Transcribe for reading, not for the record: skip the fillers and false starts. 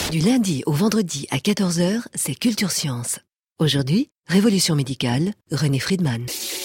Du lundi au vendredi à 14 h, c'est Culture Science. Aujourd'hui, Révolution médicale, René Friedman.